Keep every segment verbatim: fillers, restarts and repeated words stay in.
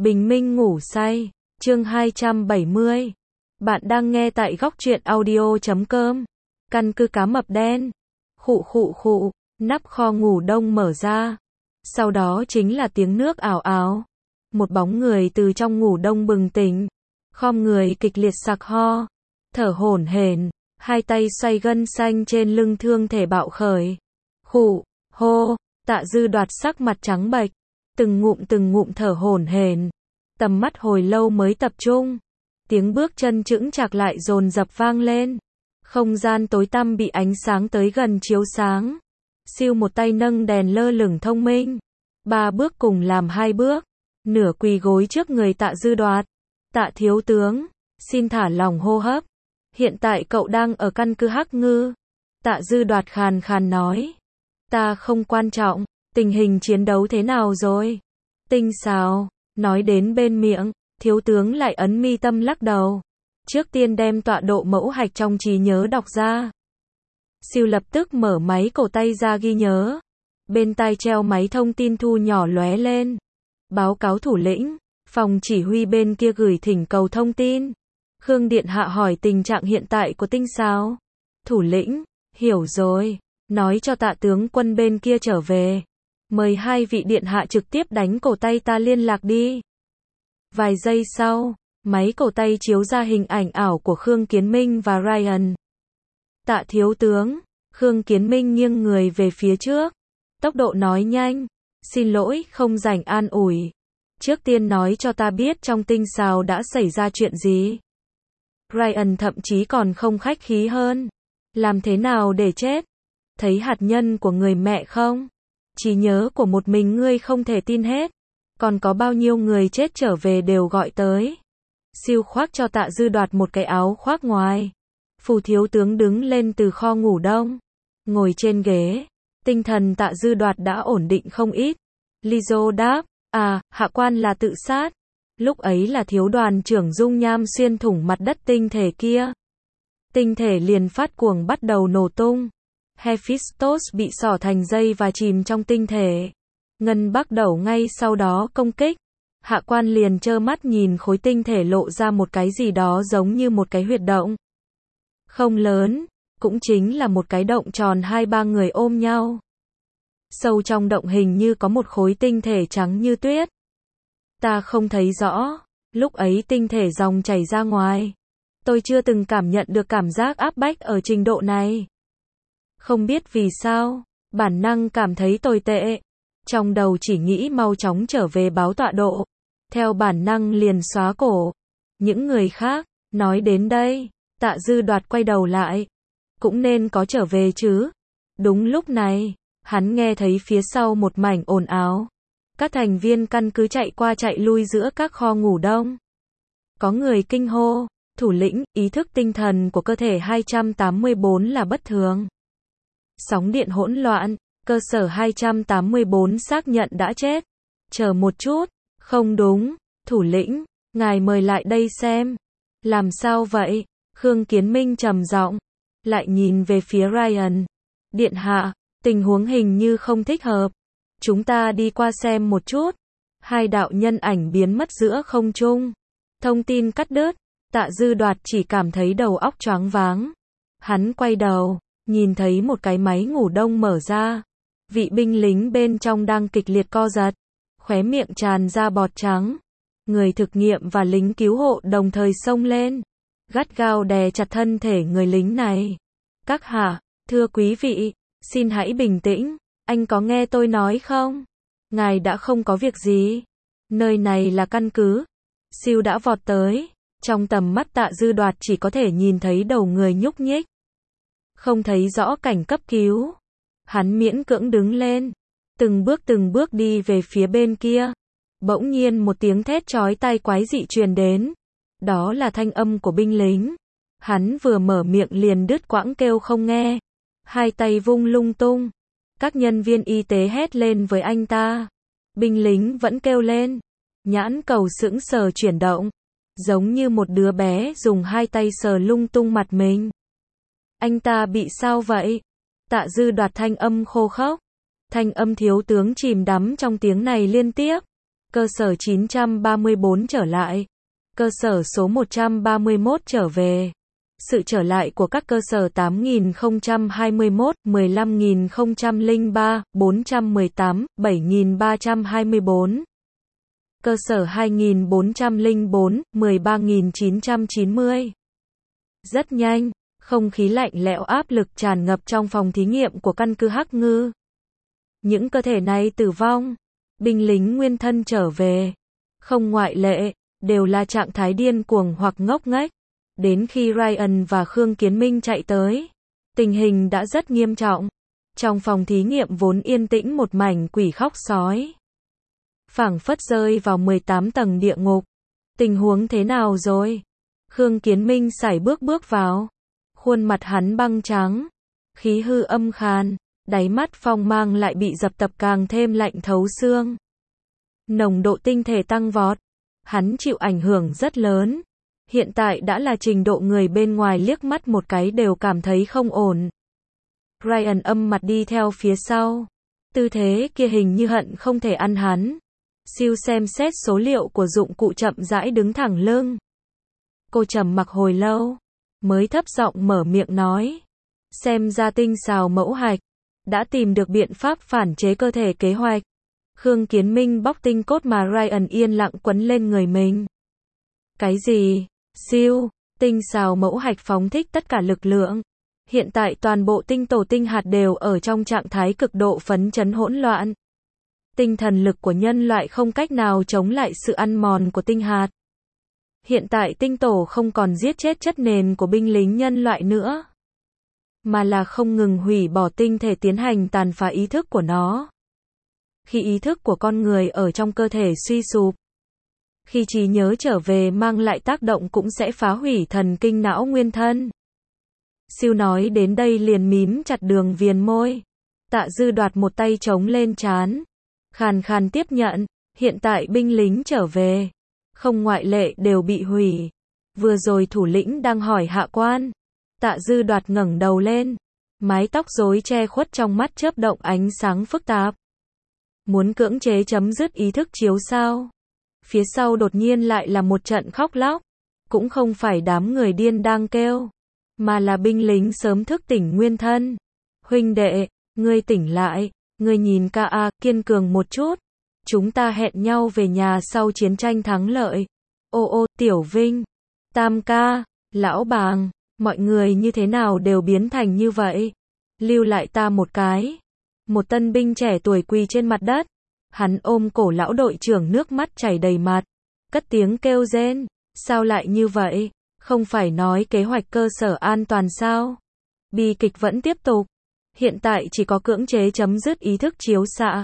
Bình minh ngủ say, chương hai trăm bảy mươi. Bạn đang nghe tại góc truyện audio chấm com. Căn cứ cá mập đen. Khụ khụ khụ, nắp kho ngủ đông mở ra. Sau đó chính là tiếng nước ào ào. Một bóng người từ trong ngủ đông bừng tỉnh. Khom người kịch liệt sặc ho. Thở hổn hển, hai tay xoay gân xanh trên lưng thương thể bạo khởi. Khụ, hô, Tạ Dư Đoạt sắc mặt trắng bệch. Từng ngụm từng ngụm thở hổn hển, tầm mắt hồi lâu mới tập trung. Tiếng bước chân chững chạc lại dồn dập vang lên. Không gian tối tăm bị ánh sáng tới gần chiếu sáng. Siêu một tay nâng đèn lơ lửng thông minh. Ba bước cùng làm hai bước. Nửa quỳ gối trước người Tạ Dư Đoạt. Tạ thiếu tướng, xin thả lỏng hô hấp. Hiện tại cậu đang ở căn cứ Hắc Ngư. Tạ Dư Đoạt khàn khàn nói. Ta không quan trọng. Tình hình chiến đấu thế nào rồi? Tinh xào, nói đến bên miệng, thiếu tướng lại ấn mi tâm lắc đầu. Trước tiên đem tọa độ mẫu hạch trong trí nhớ đọc ra. Siêu lập tức mở máy cổ tay ra ghi nhớ. Bên tai treo máy thông tin thu nhỏ lóe lên. Báo cáo thủ lĩnh, phòng chỉ huy bên kia gửi thỉnh cầu thông tin. Khương Điện Hạ hỏi tình trạng hiện tại của tinh xào. Thủ lĩnh, hiểu rồi, nói cho Tạ tướng quân bên kia trở về. Mời hai vị điện hạ trực tiếp đánh cổ tay ta liên lạc đi. Vài giây sau, máy cổ tay chiếu ra hình ảnh ảo của Khương Kiến Minh và Ryan. Tạ thiếu tướng, Khương Kiến Minh nghiêng người về phía trước. Tốc độ nói nhanh. Xin lỗi, không rảnh an ủi. Trước tiên nói cho ta biết trong tinh xào đã xảy ra chuyện gì. Ryan thậm chí còn không khách khí hơn. Làm thế nào để chết? Thấy hạt nhân của người mẹ không? Trí nhớ của một mình ngươi không thể tin hết. Còn có bao nhiêu người chết trở về đều gọi tới. Siêu khoác cho Tạ Dư Đoạt một cái áo khoác ngoài. Phù thiếu tướng đứng lên từ kho ngủ đông. Ngồi trên ghế. Tinh thần Tạ Dư Đoạt đã ổn định không ít. Lizo đáp. À, hạ quan là tự sát. Lúc ấy là thiếu đoàn trưởng dung nham xuyên thủng mặt đất tinh thể kia. Tinh thể liền phát cuồng bắt đầu nổ tung. Hephaestus bị xỏ thành dây và chìm trong tinh thể. Ngân Bắc Đẩu ngay sau đó công kích. Hạ quan liền trơ mắt nhìn khối tinh thể lộ ra một cái gì đó giống như một cái huyệt động. Không lớn, cũng chính là một cái động tròn hai ba người ôm nhau. Sâu trong động hình như có một khối tinh thể trắng như tuyết. Ta không thấy rõ, lúc ấy tinh thể dòng chảy ra ngoài. Tôi chưa từng cảm nhận được cảm giác áp bách ở trình độ này. Không biết vì sao, bản năng cảm thấy tồi tệ. Trong đầu chỉ nghĩ mau chóng trở về báo tọa độ. Theo bản năng liền xóa cổ. Những người khác, nói đến đây, Tạ Dư Đoạt quay đầu lại. Cũng nên có trở về chứ. Đúng lúc này, hắn nghe thấy phía sau một mảnh ồn ào. Các thành viên căn cứ chạy qua chạy lui giữa các kho ngủ đông. Có người kinh hô, thủ lĩnh, ý thức tinh thần của cơ thể hai trăm tám mươi tư là bất thường. Sóng điện hỗn loạn, cơ sở hai trăm tám mươi tư xác nhận đã chết. Chờ một chút, không đúng, thủ lĩnh, ngài mời lại đây xem. Làm sao vậy? Khương Kiến Minh trầm giọng, lại nhìn về phía Ryan. Điện hạ, tình huống hình như không thích hợp. Chúng ta đi qua xem một chút. Hai đạo nhân ảnh biến mất giữa không trung. Thông tin cắt đứt, Tạ Dư Đoạt chỉ cảm thấy đầu óc choáng váng. Hắn quay đầu, nhìn thấy một cái máy ngủ đông mở ra. Vị binh lính bên trong đang kịch liệt co giật. Khóe miệng tràn ra bọt trắng. Người thực nghiệm và lính cứu hộ đồng thời xông lên. Gắt gao đè chặt thân thể người lính này. Các hạ, thưa quý vị, xin hãy bình tĩnh. Anh có nghe tôi nói không? Ngài đã không có việc gì. Nơi này là căn cứ. Siêu đã vọt tới. Trong tầm mắt Tạ Dư Đoạt chỉ có thể nhìn thấy đầu người nhúc nhích. Không thấy rõ cảnh cấp cứu. Hắn miễn cưỡng đứng lên. Từng bước từng bước đi về phía bên kia. Bỗng nhiên một tiếng thét chói tai quái dị truyền đến. Đó là thanh âm của binh lính. Hắn vừa mở miệng liền đứt quãng kêu không nghe. Hai tay vung lung tung. Các nhân viên y tế hét lên với anh ta. Binh lính vẫn kêu lên. Nhãn cầu sững sờ chuyển động. Giống như một đứa bé dùng hai tay sờ lung tung mặt mình. Anh ta bị sao vậy? Tạ Dư Đoạt thanh âm khô khốc. Thanh âm thiếu tướng chìm đắm trong tiếng này liên tiếp. Cơ sở chín trăm ba mươi bốn trở lại. Cơ sở số một trăm ba mươi mốt trở về. Sự trở lại của các cơ sở tám nghìn không trăm hai mươi mốt, mười lăm nghìn không trăm lẻ ba, bốn trăm mười tám, bảy nghìn ba trăm hai mươi bốn. Cơ sở hai nghìn bốn trăm lẻ bốn, mười ba nghìn chín trăm chín mươi. Rất nhanh, không khí lạnh lẽo áp lực tràn ngập trong phòng thí nghiệm của căn cứ Hắc Ngư. Những cơ thể này tử vong, binh lính nguyên thân trở về, không ngoại lệ, đều là trạng thái điên cuồng hoặc ngốc nghếch. Đến khi Ryan và Khương Kiến Minh chạy tới, tình hình đã rất nghiêm trọng. Trong phòng thí nghiệm vốn yên tĩnh một mảnh quỷ khóc sói, phảng phất rơi vào mười tám tầng địa ngục. Tình huống thế nào rồi? Khương Kiến Minh sải bước bước vào. Khuôn mặt hắn băng trắng, khí hư âm khàn, đáy mắt phong mang lại bị dập tập càng thêm lạnh thấu xương. Nồng độ tinh thể tăng vọt, hắn chịu ảnh hưởng rất lớn. Hiện tại đã là trình độ người bên ngoài liếc mắt một cái đều cảm thấy không ổn. Ryan âm mặt đi theo phía sau. Tư thế kia hình như hận không thể ăn hắn. Siêu xem xét số liệu của dụng cụ chậm rãi đứng thẳng lưng. Cô trầm mặc hồi lâu, mới thấp giọng mở miệng nói. Xem ra tinh xào mẫu hạch đã tìm được biện pháp phản chế cơ thể kế hoạch. Khương Kiến Minh bóc tinh cốt mà Ryan yên lặng quấn lên người mình. Cái gì? Siêu, tinh xào mẫu hạch phóng thích tất cả lực lượng. Hiện tại toàn bộ tinh tổ tinh hạt đều ở trong trạng thái cực độ phấn chấn hỗn loạn. Tinh thần lực của nhân loại không cách nào chống lại sự ăn mòn của tinh hạt. Hiện tại tinh tổ không còn giết chết chất nền của binh lính nhân loại nữa, mà là không ngừng hủy bỏ tinh thể tiến hành tàn phá ý thức của nó. Khi ý thức của con người ở trong cơ thể suy sụp, khi trí nhớ trở về mang lại tác động cũng sẽ phá hủy thần kinh não nguyên thân. Siêu nói đến đây liền mím chặt đường viền môi. Tạ Dư Đoạt một tay chống lên trán, khàn khàn tiếp nhận. Hiện tại binh lính trở về, không ngoại lệ đều bị hủy. Vừa rồi thủ lĩnh đang hỏi hạ quan. Tạ Dư Đoạt ngẩng đầu lên, mái tóc rối che khuất trong mắt chớp động ánh sáng phức tạp. Muốn cưỡng chế chấm dứt ý thức chiếu sao? Phía sau đột nhiên lại là một trận khóc lóc. Cũng không phải đám người điên đang kêu, mà là binh lính sớm thức tỉnh nguyên thân. Huynh đệ, ngươi tỉnh lại, ngươi nhìn ca a, kiên cường một chút. Chúng ta hẹn nhau về nhà sau chiến tranh thắng lợi. Ô ô, Tiểu Vinh, Tam ca, Lão Bàng, mọi người như thế nào đều biến thành như vậy? Lưu lại ta một cái. Một tân binh trẻ tuổi quỳ trên mặt đất. Hắn ôm cổ lão đội trưởng nước mắt chảy đầy mặt, cất tiếng kêu rên. Sao lại như vậy? Không phải nói kế hoạch cơ sở an toàn sao? Bi kịch vẫn tiếp tục. Hiện tại chỉ có cưỡng chế chấm dứt ý thức chiếu xạ,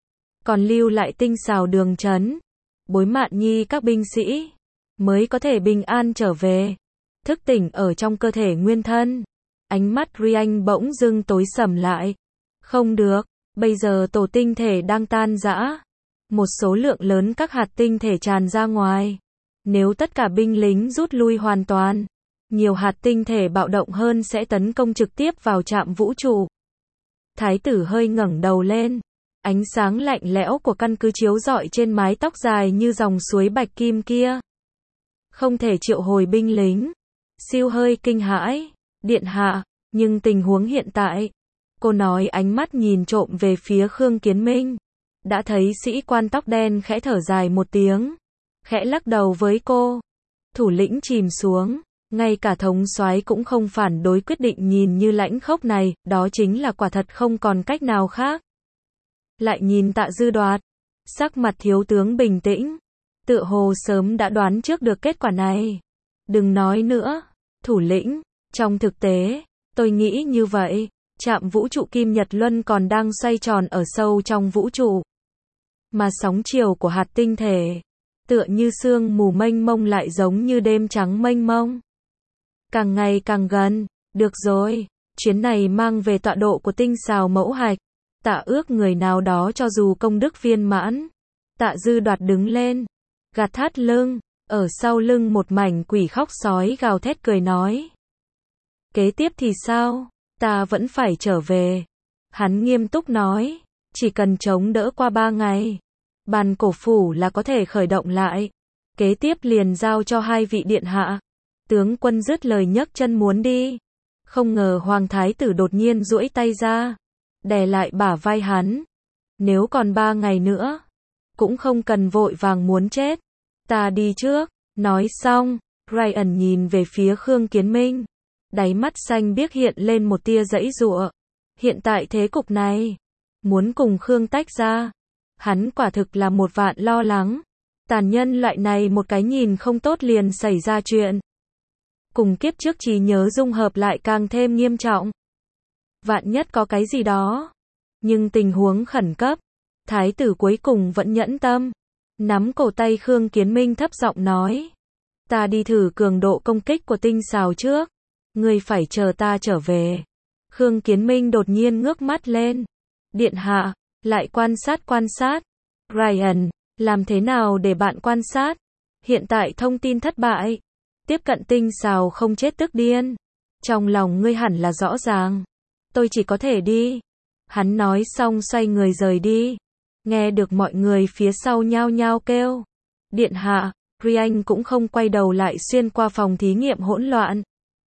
còn lưu lại tinh xào đường trấn, Bối Mạn Nhi các binh sĩ mới có thể bình an trở về, thức tỉnh ở trong cơ thể nguyên thân. Ánh mắt Ryan bỗng dưng tối sầm lại. Không được, bây giờ tổ tinh thể đang tan rã, một số lượng lớn các hạt tinh thể tràn ra ngoài. Nếu tất cả binh lính rút lui hoàn toàn, nhiều hạt tinh thể bạo động hơn sẽ tấn công trực tiếp vào trạm vũ trụ. Thái tử hơi ngẩng đầu lên, ánh sáng lạnh lẽo của căn cứ chiếu rọi trên mái tóc dài như dòng suối bạch kim kia. Không thể triệu hồi binh lính. Siêu hơi kinh hãi. Điện hạ, nhưng tình huống hiện tại. Cô nói ánh mắt nhìn trộm về phía Khương Kiến Minh. Đã thấy sĩ quan tóc đen khẽ thở dài một tiếng, khẽ lắc đầu với cô. Thủ lĩnh chìm xuống, ngay cả thống soái cũng không phản đối quyết định nhìn như lãnh khốc này, đó chính là quả thật không còn cách nào khác. Lại nhìn Tạ Dư Đoạt, sắc mặt thiếu tướng bình tĩnh, tựa hồ sớm đã đoán trước được kết quả này. Đừng nói nữa, thủ lĩnh, trong thực tế, tôi nghĩ như vậy, trạm vũ trụ Kim Nhật Luân còn đang xoay tròn ở sâu trong vũ trụ. Mà sóng chiều của hạt tinh thể, tựa như sương mù mênh mông lại giống như đêm trắng mênh mông. Càng ngày càng gần, được rồi, chuyến này mang về tọa độ của tinh xào mẫu hạch. Tạ ước người nào đó cho dù công đức viên mãn. Tạ Dư Đoạt đứng lên, gạt thắt lưng, ở sau lưng một mảnh quỷ khóc sói gào thét cười nói. Kế tiếp thì sao? Ta vẫn phải trở về. Hắn nghiêm túc nói, chỉ cần chống đỡ qua ba ngày, bàn cổ phủ là có thể khởi động lại. Kế tiếp liền giao cho hai vị điện hạ. Tướng quân dứt lời nhấc chân muốn đi. Không ngờ Hoàng Thái tử đột nhiên duỗi tay ra, đè lại bả vai hắn. Nếu còn ba ngày nữa, cũng không cần vội vàng muốn chết. Ta đi trước. Nói xong, Ryan nhìn về phía Khương Kiến Minh. Đáy mắt xanh biếc hiện lên một tia giãy giụa. Hiện tại thế cục này, muốn cùng Khương tách ra, hắn quả thực là một vạn lo lắng. Tàn nhân loại này một cái nhìn không tốt liền xảy ra chuyện. Cùng kiếp trước trí nhớ dung hợp lại càng thêm nghiêm trọng. Vạn nhất có cái gì đó. Nhưng tình huống khẩn cấp, thái tử cuối cùng vẫn nhẫn tâm. Nắm cổ tay Khương Kiến Minh thấp giọng nói. Ta đi thử cường độ công kích của tinh xào trước. Ngươi phải chờ ta trở về. Khương Kiến Minh đột nhiên ngước mắt lên. Điện hạ, lại quan sát quan sát. Ryan, làm thế nào để bạn quan sát? Hiện tại thông tin thất bại. Tiếp cận tinh xào không chết tức điên. Trong lòng ngươi hẳn là rõ ràng. Tôi chỉ có thể đi. Hắn nói xong xoay người rời đi. Nghe được mọi người phía sau nhao nhao kêu. Điện hạ, Ryan cũng không quay đầu lại xuyên qua phòng thí nghiệm hỗn loạn.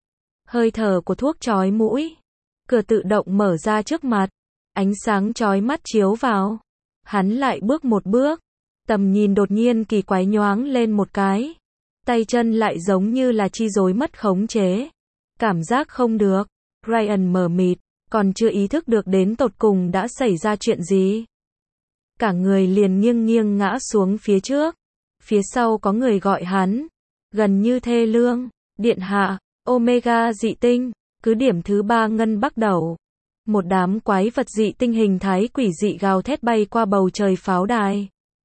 Hơi thở của thuốc chói mũi. Cửa tự động mở ra trước mặt. Ánh sáng chói mắt chiếu vào. Hắn lại bước một bước. Tầm nhìn đột nhiên kỳ quái nhoáng lên một cái. Tay chân lại giống như là chi rối mất khống chế. Cảm giác không được. Ryan mờ mịt, còn chưa ý thức được đến tột cùng đã xảy ra chuyện gì. Cả người liền nghiêng nghiêng ngã xuống phía trước. Phía sau có người gọi hắn. Gần như thê lương. Điện hạ, Omega dị tinh. Cứ điểm thứ ba ngân bắt đầu. Một đám quái vật dị tinh hình thái quỷ dị gào thét bay qua bầu trời pháo đài.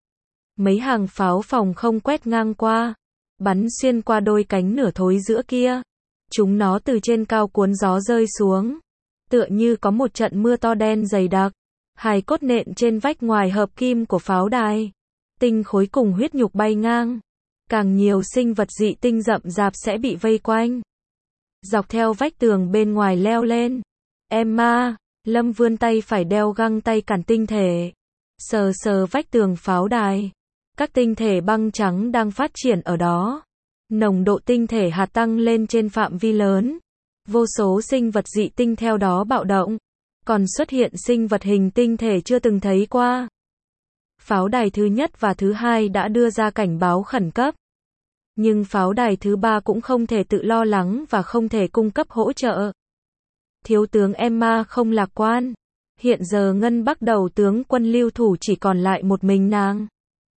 Mấy hàng pháo phòng không quét ngang qua. Bắn xuyên qua đôi cánh nửa thối giữa kia. Chúng nó từ trên cao cuốn gió rơi xuống. Tựa như có một trận mưa to đen dày đặc. Hài cốt nện trên vách ngoài hợp kim của pháo đài. Tinh khối cùng huyết nhục bay ngang. Càng nhiều sinh vật dị tinh rậm rạp sẽ bị vây quanh. Dọc theo vách tường bên ngoài leo lên. Emma, Lâm vươn tay phải đeo găng tay cản tinh thể. Sờ sờ vách tường pháo đài. Các tinh thể băng trắng đang phát triển ở đó. Nồng độ tinh thể hạt tăng lên trên phạm vi lớn. Vô số sinh vật dị tinh theo đó bạo động. Còn xuất hiện sinh vật hình tinh thể chưa từng thấy qua. Pháo đài thứ nhất và thứ hai đã đưa ra cảnh báo khẩn cấp. Nhưng pháo đài thứ ba cũng không thể tự lo lắng và không thể cung cấp hỗ trợ. Thiếu tướng Emma không lạc quan. Hiện giờ Ngân Bắc đầu tướng quân lưu thủ chỉ còn lại một mình nàng.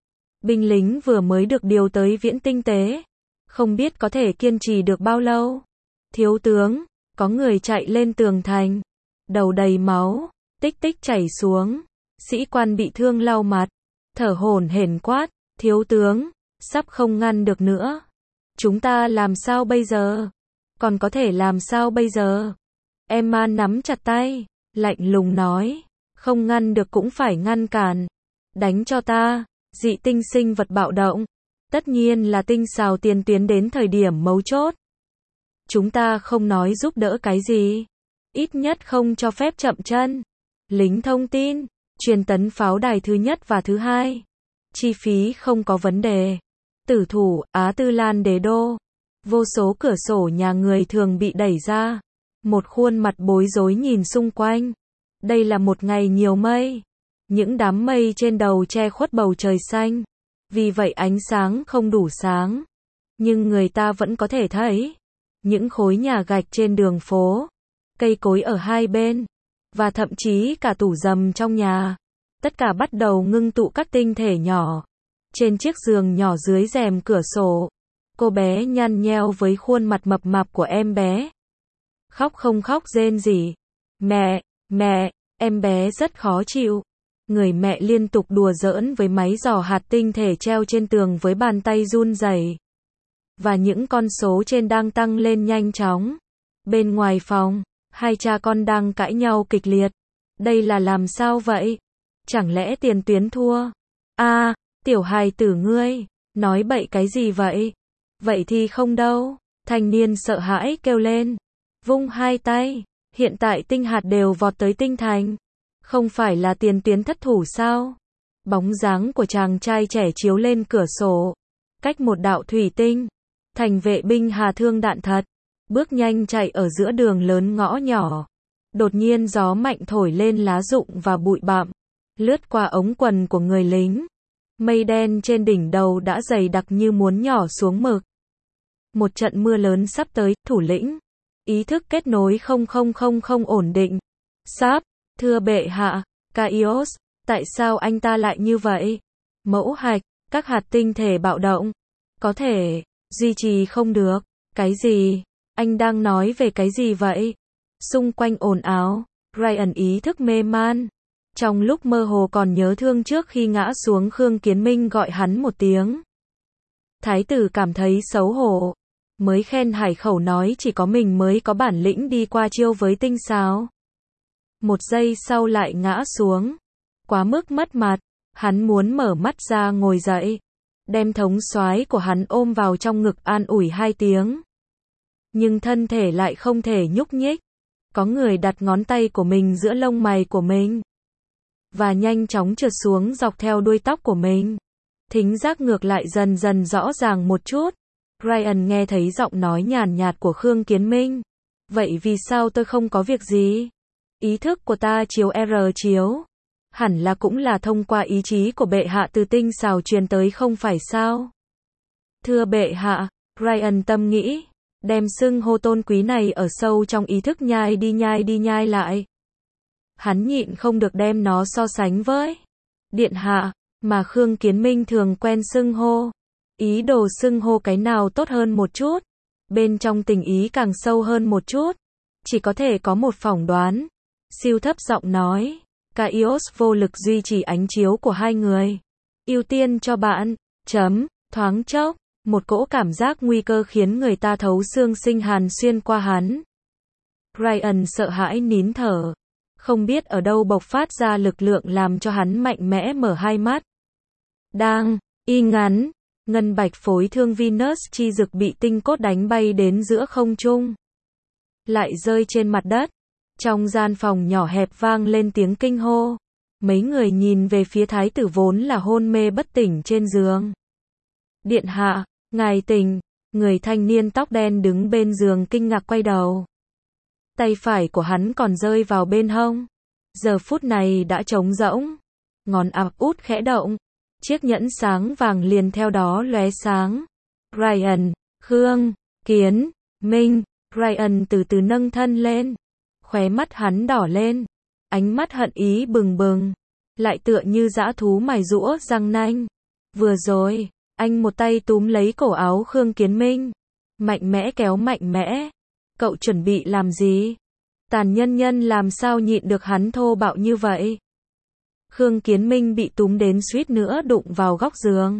Binh lính vừa mới được điều tới viễn tinh tế. Không biết có thể kiên trì được bao lâu. Thiếu tướng, có người chạy lên tường thành. Đầu đầy máu, tích tích chảy xuống. Sĩ quan bị thương lau mặt. Thở hổn hển quát, thiếu tướng, sắp không ngăn được nữa. Chúng ta làm sao bây giờ? Còn có thể làm sao bây giờ? Emma nắm chặt tay, lạnh lùng nói, không ngăn được cũng phải ngăn cản. Đánh cho ta, dị tinh sinh vật bạo động. Tất nhiên là tinh xào tiền tuyến đến thời điểm mấu chốt. Chúng ta không nói giúp đỡ cái gì. Ít nhất không cho phép chậm chân. Lính thông tin, truyền tấn pháo đài thứ nhất và thứ hai. Chi phí không có vấn đề. Tử thủ, Á Tư Lan đế đô. Vô số cửa sổ nhà người thường bị đẩy ra. Một khuôn mặt bối rối nhìn xung quanh. Đây là một ngày nhiều mây. Những đám mây trên đầu che khuất bầu trời xanh. Vì vậy ánh sáng không đủ sáng. Nhưng người ta vẫn có thể thấy. Những khối nhà gạch trên đường phố. Cây cối ở hai bên. Và thậm chí cả tủ rầm trong nhà. Tất cả bắt đầu ngưng tụ các tinh thể nhỏ. Trên chiếc giường nhỏ dưới rèm cửa sổ. Cô bé nhăn nheo với khuôn mặt mập mạp của em bé. Khóc không khóc rên rỉ. Mẹ, mẹ, em bé rất khó chịu. Người mẹ liên tục đùa giỡn với máy dò hạt tinh thể treo trên tường với bàn tay run rẩy. Và những con số trên đang tăng lên nhanh chóng. Bên ngoài phòng, hai cha con đang cãi nhau kịch liệt. Đây là làm sao vậy? Chẳng lẽ tiền tuyến thua? A, à, tiểu hài tử ngươi, nói bậy cái gì vậy? Vậy thì không đâu. Thanh niên sợ hãi kêu lên. Vung hai tay. Hiện tại tinh hạt đều vọt tới tinh thành. Không phải là tiền tuyến thất thủ sao? Bóng dáng của chàng trai trẻ chiếu lên cửa sổ. Cách một đạo thủy tinh. Thành vệ binh hà thương đạn thật. Bước nhanh chạy ở giữa đường lớn ngõ nhỏ. Đột nhiên gió mạnh thổi lên lá rụng và bụi bặm. Lướt qua ống quần của người lính. Mây đen trên đỉnh đầu đã dày đặc như muốn nhỏ xuống mực. Một trận mưa lớn sắp tới, thủ lĩnh. Ý thức kết nối không không không không ổn định. Sáp, thưa bệ hạ, Kaios, tại sao anh ta lại như vậy? Mẫu hạch, các hạt tinh thể bạo động. Có thể, duy trì không được. Cái gì? Anh đang nói về cái gì vậy? Xung quanh ồn ào, Ryan ý thức mê man. Trong lúc mơ hồ còn nhớ thương trước khi ngã xuống Khương Kiến Minh gọi hắn một tiếng. Thái tử cảm thấy xấu hổ. Mới khen hải khẩu nói chỉ có mình mới có bản lĩnh đi qua chiêu với tinh sao. Một giây sau lại ngã xuống. Quá mức mất mặt. Hắn muốn mở mắt ra ngồi dậy. Đem thống soái của hắn ôm vào trong ngực an ủi hai tiếng. Nhưng thân thể lại không thể nhúc nhích. Có người đặt ngón tay của mình giữa lông mày của mình. Và nhanh chóng trượt xuống dọc theo đuôi tóc của mình. Thính giác ngược lại dần dần rõ ràng một chút. Ryan nghe thấy giọng nói nhàn nhạt của Khương Kiến Minh. Vậy vì sao tôi không có việc gì? Ý thức của ta chiếu R chiếu. Hẳn là cũng là thông qua ý chí của bệ hạ từ tinh xào truyền tới không phải sao? Thưa bệ hạ, Ryan tâm nghĩ. Đem xưng hô tôn quý này ở sâu trong ý thức nhai đi nhai đi nhai lại. Hắn nhịn không được đem nó so sánh với điện hạ, mà Khương Kiến Minh thường quen xưng hô. Ý đồ xưng hô cái nào tốt hơn một chút. Bên trong tình ý càng sâu hơn một chút. Chỉ có thể có một phỏng đoán. Siêu thấp giọng nói. Kaios vô lực duy trì ánh chiếu của hai người. Ưu tiên cho bạn. Chấm. Thoáng chốc. Một cỗ cảm giác nguy cơ khiến người ta thấu xương sinh hàn xuyên qua hắn. Ryan sợ hãi nín thở. Không biết ở đâu bộc phát ra lực lượng làm cho hắn mạnh mẽ mở hai mắt. Đang, y ngắn, ngân bạch phối thương Venus chi dực bị tinh cốt đánh bay đến giữa không trung. Lại rơi trên mặt đất. Trong gian phòng nhỏ hẹp vang lên tiếng kinh hô. Mấy người nhìn về phía thái tử vốn là hôn mê bất tỉnh trên giường. Điện hạ, ngài tỉnh. Người thanh niên tóc đen đứng bên giường kinh ngạc quay đầu. Tay phải của hắn còn rơi vào bên hông. Giờ phút này đã trống rỗng. Ngón áp út khẽ động. Chiếc nhẫn sáng vàng liền theo đó lóe sáng. Ryan, Khương, Kiến, Minh. Ryan từ từ nâng thân lên. Khóe mắt hắn đỏ lên. Ánh mắt hận ý bừng bừng. Lại tựa như dã thú mài giũa răng nanh. Vừa rồi, anh một tay túm lấy cổ áo Khương Kiến Minh. Mạnh mẽ kéo mạnh mẽ. Cậu chuẩn bị làm gì? Tàn nhân nhân làm sao nhịn được hắn thô bạo như vậy? Khương Kiến Minh bị túm đến suýt nữa đụng vào góc giường.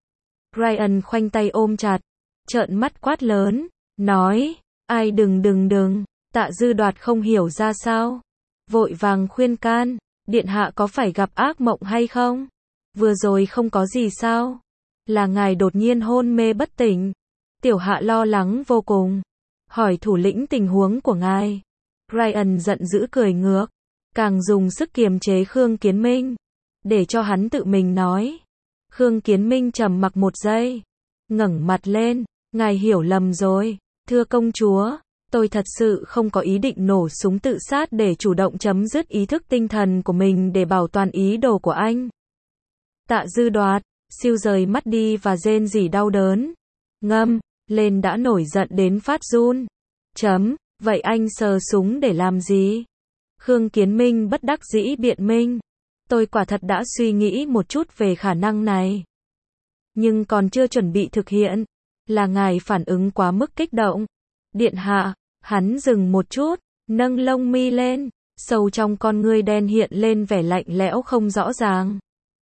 Ryan khoanh tay ôm chặt. Trợn mắt quát lớn. Nói. Ai đừng đừng đừng. Tạ Dư Đoạt không hiểu ra sao. Vội vàng khuyên can. Điện hạ có phải gặp ác mộng hay không? Vừa rồi không có gì sao? Là ngài đột nhiên hôn mê bất tỉnh. Tiểu hạ lo lắng vô cùng. Hỏi thủ lĩnh tình huống của ngài. Ryan giận dữ cười ngược. Càng dùng sức kiềm chế Khương Kiến Minh. Để cho hắn tự mình nói. Khương Kiến Minh trầm mặc một giây. Ngẩng mặt lên. Ngài hiểu lầm rồi. Thưa công chúa. Tôi thật sự không có ý định nổ súng tự sát để chủ động chấm dứt ý thức tinh thần của mình để bảo toàn ý đồ của anh. Tạ Dư Đoạt. Siêu rời mắt đi và rên rỉ đau đớn. Ngâm. Lên đã nổi giận đến phát run. Chấm. Vậy anh sờ súng để làm gì? Khương Kiến Minh bất đắc dĩ biện minh. Tôi quả thật đã suy nghĩ một chút về khả năng này. Nhưng còn chưa chuẩn bị thực hiện. Là ngài phản ứng quá mức kích động. Điện hạ. Hắn dừng một chút. Nâng lông mi lên. Sâu trong con ngươi đen hiện lên vẻ lạnh lẽo không rõ ràng.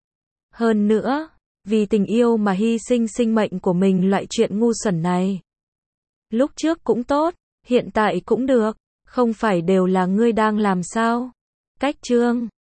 Hơn nữa. Vì tình yêu mà hy sinh sinh mệnh của mình loại chuyện ngu xuẩn này. Lúc trước cũng tốt. Hiện tại cũng được. Không phải đều là ngươi đang làm sao? Cách chương